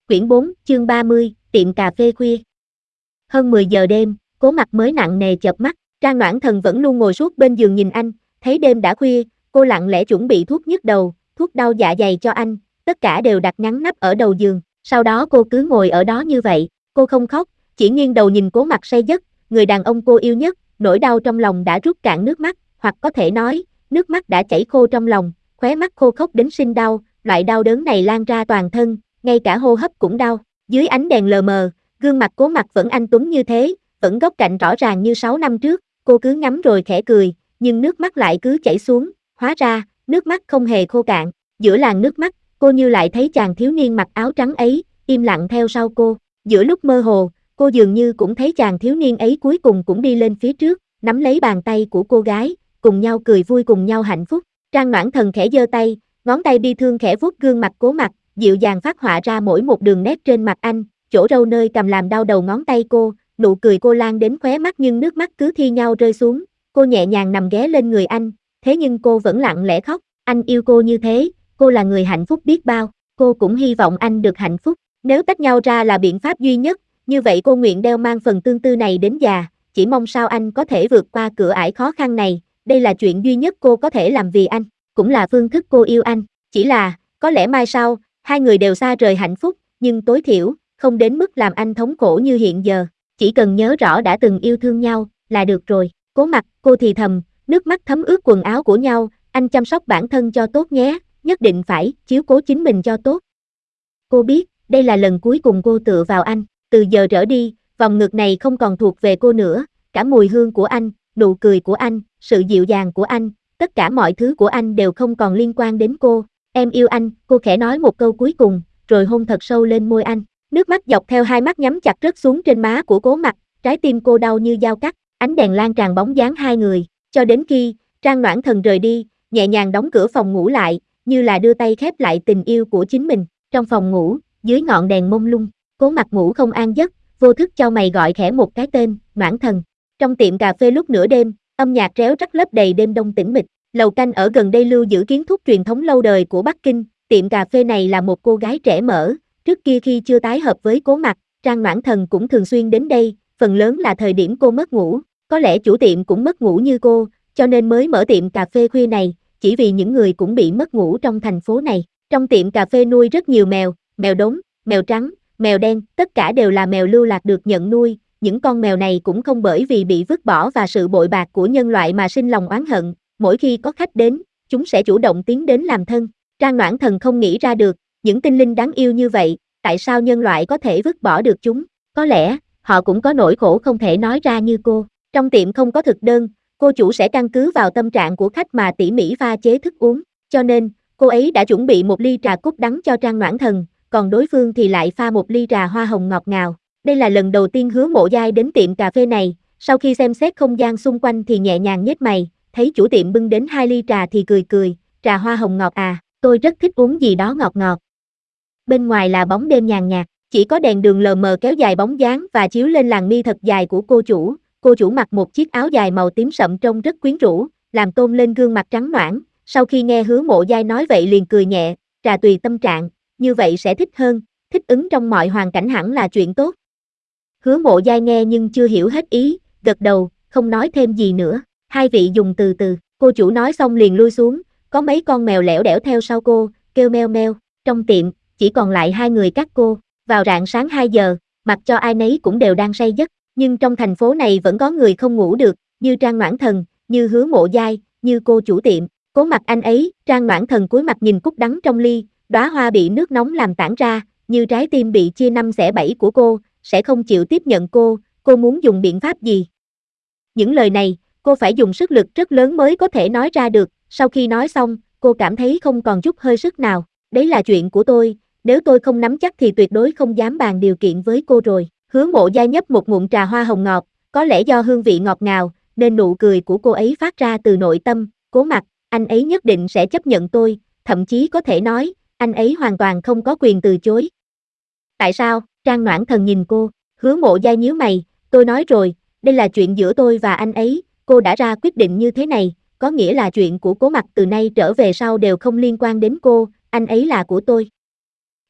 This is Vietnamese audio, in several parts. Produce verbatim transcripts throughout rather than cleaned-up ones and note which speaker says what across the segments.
Speaker 1: Quyển bốn, chương ba mươi, tiệm cà phê khuya. Hơn mười giờ đêm, Cố Mặc mới nặng nề chợp mắt, Trang Noãn Thần vẫn luôn ngồi suốt bên giường nhìn anh, thấy đêm đã khuya, cô lặng lẽ chuẩn bị thuốc nhức đầu, thuốc đau dạ dày cho anh, tất cả đều đặt ngắn nắp ở đầu giường, sau đó cô cứ ngồi ở đó như vậy, cô không khóc, chỉ nghiêng đầu nhìn Cố Mặc say giấc, người đàn ông cô yêu nhất, nỗi đau trong lòng đã rút cạn nước mắt, hoặc có thể nói, nước mắt đã chảy khô trong lòng, khóe mắt khô khốc đến sinh đau, loại đau đớn này lan ra toàn thân, ngay cả hô hấp cũng đau. Dưới ánh đèn lờ mờ, gương mặt Cố Mặc vẫn anh tuấn như thế, vẫn góc cạnh rõ ràng như sáu năm trước, cô cứ ngắm rồi khẽ cười, nhưng nước mắt lại cứ chảy xuống, hóa ra, nước mắt không hề khô cạn. Giữa làn nước mắt, cô như lại thấy chàng thiếu niên mặc áo trắng ấy, im lặng theo sau cô. Giữa lúc mơ hồ, cô dường như cũng thấy chàng thiếu niên ấy cuối cùng cũng đi lên phía trước, nắm lấy bàn tay của cô gái, cùng nhau cười vui cùng nhau hạnh phúc. Trang Noãn Thần khẽ giơ tay, ngón tay bi thương khẽ vuốt gương mặt Cố Mặc, dịu dàng phác họa ra mỗi một đường nét trên mặt anh, chỗ râu nơi cầm làm đau đầu ngón tay cô, nụ cười cô lan đến khóe mắt nhưng nước mắt cứ thi nhau rơi xuống, cô nhẹ nhàng nằm ghé lên người anh, thế nhưng cô vẫn lặng lẽ khóc, anh yêu cô như thế, cô là người hạnh phúc biết bao, cô cũng hy vọng anh được hạnh phúc, nếu tách nhau ra là biện pháp duy nhất, như vậy cô nguyện đeo mang phần tương tư này đến già, chỉ mong sao anh có thể vượt qua cửa ải khó khăn này, đây là chuyện duy nhất cô có thể làm vì anh, cũng là phương thức cô yêu anh, chỉ là, có lẽ mai sau, hai người đều xa rời hạnh phúc, nhưng tối thiểu, không đến mức làm anh thống khổ như hiện giờ, chỉ cần nhớ rõ đã từng yêu thương nhau, là được rồi. Cố Mặc, cô thì thầm, nước mắt thấm ướt quần áo của nhau, anh chăm sóc bản thân cho tốt nhé, nhất định phải, chiếu cố chính mình cho tốt. Cô biết, đây là lần cuối cùng cô tựa vào anh, từ giờ trở đi, vòng ngực này không còn thuộc về cô nữa, cả mùi hương của anh, nụ cười của anh, sự dịu dàng của anh, tất cả mọi thứ của anh đều không còn liên quan đến cô. Em yêu anh, cô khẽ nói một câu cuối cùng, rồi hôn thật sâu lên môi anh. Nước mắt dọc theo hai mắt nhắm chặt rớt xuống trên má của Cố Mặc, trái tim cô đau như dao cắt, ánh đèn lan tràn bóng dáng hai người, cho đến khi, Trang Noãn Thần rời đi, nhẹ nhàng đóng cửa phòng ngủ lại, như là đưa tay khép lại tình yêu của chính mình. Trong phòng ngủ, dưới ngọn đèn mông lung, Cố Mặc ngủ không an giấc, vô thức chau mày gọi khẽ một cái tên, Noãn Thần. Trong tiệm cà phê lúc nửa đêm, âm nhạc réo rắt lấp đầy đêm đông tĩnh mịch. Lầu Canh ở gần đây lưu giữ kiến trúc truyền thống lâu đời của Bắc Kinh, tiệm cà phê này là một cô gái trẻ mở, trước kia khi chưa tái hợp với Cố Mặc, Trang Noãn Thần cũng thường xuyên đến đây, phần lớn là thời điểm cô mất ngủ, có lẽ chủ tiệm cũng mất ngủ như cô, cho nên mới mở tiệm cà phê khuya này, chỉ vì những người cũng bị mất ngủ trong thành phố này. Trong tiệm cà phê nuôi rất nhiều mèo, mèo đốm, mèo trắng, mèo đen, tất cả đều là mèo lưu lạc được nhận nuôi, những con mèo này cũng không bởi vì bị vứt bỏ và sự bội bạc của nhân loại mà sinh lòng oán hận. Mỗi khi có khách đến, chúng sẽ chủ động tiến đến làm thân. Trang Noãn Thần không nghĩ ra được, những tinh linh đáng yêu như vậy, tại sao nhân loại có thể vứt bỏ được chúng? Có lẽ, họ cũng có nỗi khổ không thể nói ra như cô. Trong tiệm không có thực đơn, cô chủ sẽ căn cứ vào tâm trạng của khách mà tỉ mỉ pha chế thức uống. Cho nên, cô ấy đã chuẩn bị một ly trà cúc đắng cho Trang Noãn Thần, còn đối phương thì lại pha một ly trà hoa hồng ngọt ngào. Đây là lần đầu tiên Hứa Mộ Giai đến tiệm cà phê này, sau khi xem xét không gian xung quanh thì nhẹ nhàng nhếch mày, thấy chủ tiệm bưng đến hai ly trà thì cười cười, trà hoa hồng ngọt à, tôi rất thích uống gì đó ngọt ngọt. Bên ngoài là bóng đêm nhàn nhạt, chỉ có đèn đường lờ mờ kéo dài bóng dáng và chiếu lên làn mi thật dài của cô chủ, cô chủ mặc một chiếc áo dài màu tím sậm trông rất quyến rũ, làm tôn lên gương mặt trắng ноãn, sau khi nghe Hứa Mộ Giai nói vậy liền cười nhẹ, trà tùy tâm trạng, như vậy sẽ thích hơn, thích ứng trong mọi hoàn cảnh hẳn là chuyện tốt. Hứa Mộ Giai nghe nhưng chưa hiểu hết ý, gật đầu, không nói thêm gì nữa, hai vị dùng từ từ, cô chủ nói xong liền lui xuống, có mấy con mèo lẻo đẻo theo sau cô, kêu meo meo, trong tiệm, chỉ còn lại hai người các cô, vào rạng sáng hai giờ, mặc cho ai nấy cũng đều đang say giấc, nhưng trong thành phố này vẫn có người không ngủ được, như Trang Noãn Thần, như Hứa Mộ Giai, như cô chủ tiệm, Cố Mặc anh ấy, Trang Noãn Thần cúi mặt nhìn cúc đắng trong ly, đóa hoa bị nước nóng làm tản ra, như trái tim bị chia năm xẻ bảy của cô, sẽ không chịu tiếp nhận cô, cô muốn dùng biện pháp gì? Những lời này, cô phải dùng sức lực rất lớn mới có thể nói ra được, sau khi nói xong, cô cảm thấy không còn chút hơi sức nào, đấy là chuyện của tôi, nếu tôi không nắm chắc thì tuyệt đối không dám bàn điều kiện với cô rồi. Hứa Mộ Giai nhấp một ngụm trà hoa hồng ngọt, có lẽ do hương vị ngọt ngào, nên nụ cười của cô ấy phát ra từ nội tâm, Cố Mặc, anh ấy nhất định sẽ chấp nhận tôi, thậm chí có thể nói, anh ấy hoàn toàn không có quyền từ chối. Tại sao? Trang Noãn Thần nhìn cô, Hứa Mộ Giai nhíu mày, tôi nói rồi, đây là chuyện giữa tôi và anh ấy, cô đã ra quyết định như thế này, có nghĩa là chuyện của Cố Mặc từ nay trở về sau đều không liên quan đến cô, anh ấy là của tôi.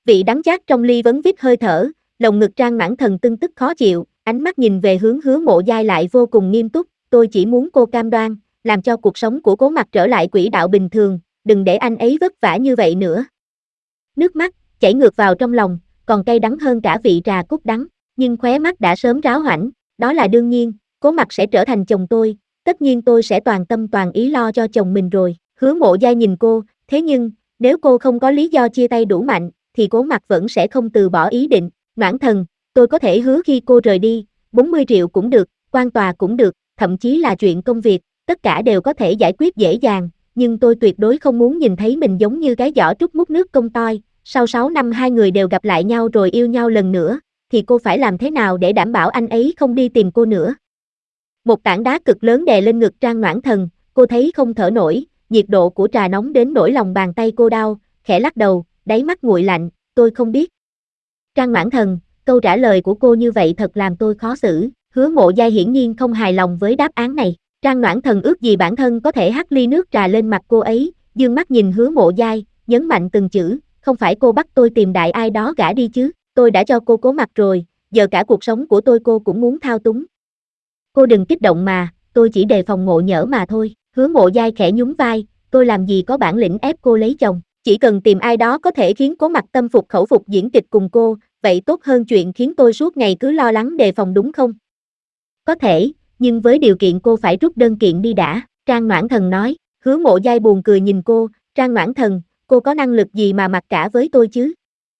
Speaker 1: Vị đắng chát trong ly vấn vít hơi thở, lồng ngực Trang Mãn Thần tưng tức khó chịu, ánh mắt nhìn về hướng Hứa Mộ Giai lại vô cùng nghiêm túc, tôi chỉ muốn cô cam đoan, làm cho cuộc sống của Cố Mặc trở lại quỹ đạo bình thường, đừng để anh ấy vất vả như vậy nữa. Nước mắt chảy ngược vào trong lòng, còn cay đắng hơn cả vị trà cúc đắng, nhưng khóe mắt đã sớm ráo hoảnh, đó là đương nhiên, Cố Mặc sẽ trở thành chồng tôi, tất nhiên tôi sẽ toàn tâm toàn ý lo cho chồng mình rồi. Hứa Mộ Giai nhìn cô, thế nhưng, nếu cô không có lý do chia tay đủ mạnh, thì Cố Mặc vẫn sẽ không từ bỏ ý định. Noãn Thần, tôi có thể hứa khi cô rời đi, bốn mươi triệu cũng được, quan tòa cũng được, thậm chí là chuyện công việc, tất cả đều có thể giải quyết dễ dàng, nhưng tôi tuyệt đối không muốn nhìn thấy mình giống như cái giỏ trút múc nước công toi, sau sáu năm hai người đều gặp lại nhau rồi yêu nhau lần nữa, thì cô phải làm thế nào để đảm bảo anh ấy không đi tìm cô nữa. Một tảng đá cực lớn đè lên ngực Trang Noãn Thần, cô thấy không thở nổi, nhiệt độ của trà nóng đến nỗi lòng bàn tay cô đau, khẽ lắc đầu, đáy mắt nguội lạnh, tôi không biết. Trang Noãn Thần, câu trả lời của cô như vậy thật làm tôi khó xử. Hứa Mộ Giai hiển nhiên không hài lòng với đáp án này. Trang Noãn Thần ước gì bản thân có thể hắt ly nước trà lên mặt cô ấy, dương mắt nhìn Hứa Mộ Giai, nhấn mạnh từng chữ, không phải cô bắt tôi tìm đại ai đó gả đi chứ, tôi đã cho cô Cố Mặc rồi, giờ cả cuộc sống của tôi cô cũng muốn thao túng. Cô đừng kích động mà, tôi chỉ đề phòng ngộ nhỡ mà thôi. Hứa Mộ Giai khẽ nhún vai, tôi làm gì có bản lĩnh ép cô lấy chồng, chỉ cần tìm ai đó có thể khiến Cố Mặc tâm phục khẩu phục diễn kịch cùng cô, vậy tốt hơn chuyện khiến tôi suốt ngày cứ lo lắng đề phòng đúng không? Có thể, nhưng với điều kiện cô phải rút đơn kiện đi đã, Trang Noãn Thần nói. Hứa Mộ Giai buồn cười nhìn cô, Trang Noãn Thần, cô có năng lực gì mà mặc cả với tôi chứ?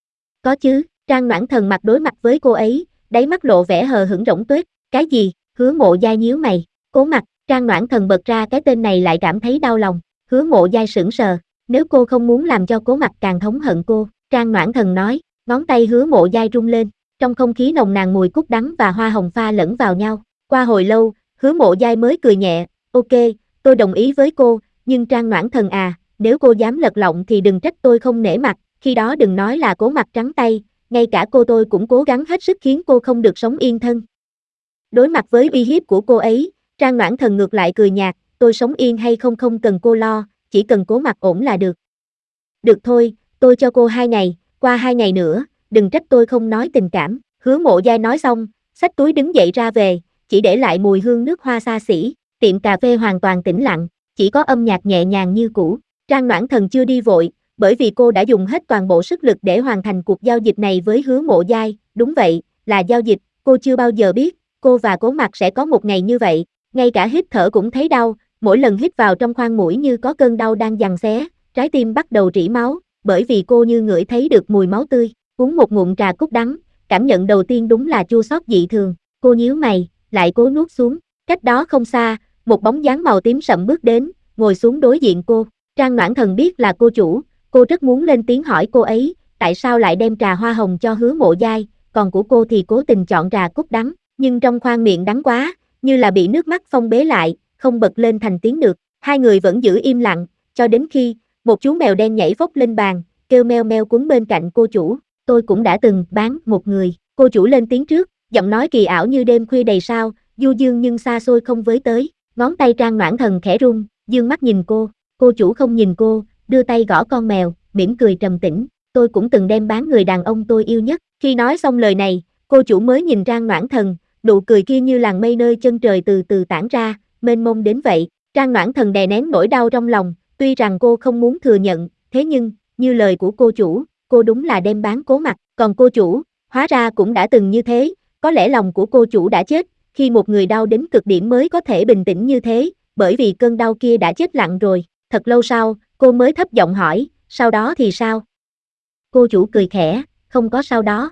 Speaker 1: Có chứ, Trang Noãn Thần mặt đối mặt với cô ấy, đáy mắt lộ vẻ hờ hững rỗng tuếch, cái gì? Hứa Mộ Giai nhíu mày, Cố Mặc, Trang Noãn Thần bật ra cái tên này lại cảm thấy đau lòng. Hứa Mộ Giai sững sờ, nếu cô không muốn làm cho Cố Mặc càng thống hận cô, Trang Noãn Thần nói, ngón tay Hứa Mộ Giai rung lên, trong không khí nồng nàn mùi cúc đắng và hoa hồng pha lẫn vào nhau. Qua hồi lâu, Hứa Mộ Giai mới cười nhẹ, ok, tôi đồng ý với cô, nhưng Trang Noãn Thần à, nếu cô dám lật lọng thì đừng trách tôi không nể mặt, khi đó đừng nói là Cố Mặc trắng tay, ngay cả cô tôi cũng cố gắng hết sức khiến cô không được sống yên thân. Đối mặt với uy hiếp của cô ấy, Trang Noãn Thần ngược lại cười nhạt, tôi sống yên hay không không cần cô lo, chỉ cần Cố Mặc ổn là được. Được thôi, tôi cho cô hai ngày, qua hai ngày nữa, đừng trách tôi không nói tình cảm. Hứa Mộ Giai nói xong, xách túi đứng dậy ra về, chỉ để lại mùi hương nước hoa xa xỉ, tiệm cà phê hoàn toàn tĩnh lặng, chỉ có âm nhạc nhẹ nhàng như cũ. Trang Noãn Thần chưa đi vội, bởi vì cô đã dùng hết toàn bộ sức lực để hoàn thành cuộc giao dịch này với Hứa Mộ Giai, đúng vậy, là giao dịch, cô chưa bao giờ biết, cô và Cố Mặc sẽ có một ngày như vậy, ngay cả hít thở cũng thấy đau, mỗi lần hít vào trong khoang mũi như có cơn đau đang giằng xé, trái tim bắt đầu rỉ máu, bởi vì cô như ngửi thấy được mùi máu tươi, uống một ngụm trà cúc đắng, cảm nhận đầu tiên đúng là chua xót dị thường, cô nhíu mày, lại cố nuốt xuống, cách đó không xa, một bóng dáng màu tím sậm bước đến, ngồi xuống đối diện cô, Trang Noãn Thần biết là cô chủ, cô rất muốn lên tiếng hỏi cô ấy, tại sao lại đem trà hoa hồng cho Hứa Mộ Giai, còn của cô thì cố tình chọn trà cúc đắng, nhưng trong khoang miệng đắng quá, như là bị nước mắt phong bế lại, không bật lên thành tiếng được, hai người vẫn giữ im lặng, cho đến khi, một chú mèo đen nhảy phốc lên bàn, kêu meo meo quấn bên cạnh cô chủ, tôi cũng đã từng bán một người, cô chủ lên tiếng trước, giọng nói kỳ ảo như đêm khuya đầy sao, du dương nhưng xa xôi không với tới, ngón tay Trang Noãn Thần khẽ rung, dương mắt nhìn cô, cô chủ không nhìn cô, đưa tay gõ con mèo, mỉm cười trầm tĩnh, tôi cũng từng đem bán người đàn ông tôi yêu nhất, khi nói xong lời này, cô chủ mới nhìn Trang Noãn Thần, nụ cười kia như làn mây nơi chân trời từ từ tản ra, mênh mông đến vậy, Trang Noãn Thần đè nén nỗi đau trong lòng, tuy rằng cô không muốn thừa nhận, thế nhưng, như lời của cô chủ, cô đúng là đem bán Cố Mặc, còn cô chủ, hóa ra cũng đã từng như thế, có lẽ lòng của cô chủ đã chết, khi một người đau đến cực điểm mới có thể bình tĩnh như thế, bởi vì cơn đau kia đã chết lặng rồi, thật lâu sau, cô mới thấp giọng hỏi, sau đó thì sao? Cô chủ cười khẽ, không có sau đó.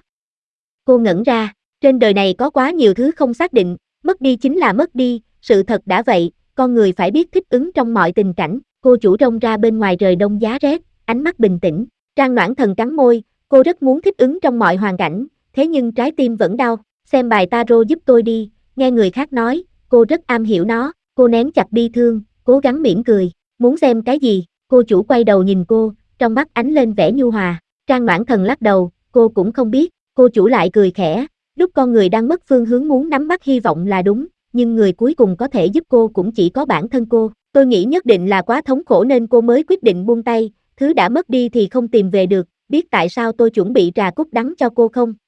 Speaker 1: Cô ngẩn ra, trên đời này có quá nhiều thứ không xác định, mất đi chính là mất đi, sự thật đã vậy, con người phải biết thích ứng trong mọi tình cảnh, cô chủ trông ra bên ngoài trời đông giá rét, ánh mắt bình tĩnh, Trang Noãn Thần cắn môi, cô rất muốn thích ứng trong mọi hoàn cảnh, thế nhưng trái tim vẫn đau, xem bài tarot giúp tôi đi, nghe người khác nói, cô rất am hiểu nó, cô nén chặt bi thương, cố gắng mỉm cười, muốn xem cái gì, cô chủ quay đầu nhìn cô, trong mắt ánh lên vẻ nhu hòa, Trang Noãn Thần lắc đầu, cô cũng không biết, cô chủ lại cười khẽ, lúc con người đang mất phương hướng muốn nắm bắt hy vọng là đúng, nhưng người cuối cùng có thể giúp cô cũng chỉ có bản thân cô, tôi nghĩ nhất định là quá thống khổ nên cô mới quyết định buông tay, thứ đã mất đi thì không tìm về được, biết tại sao tôi chuẩn bị trà cúc đắng cho cô không?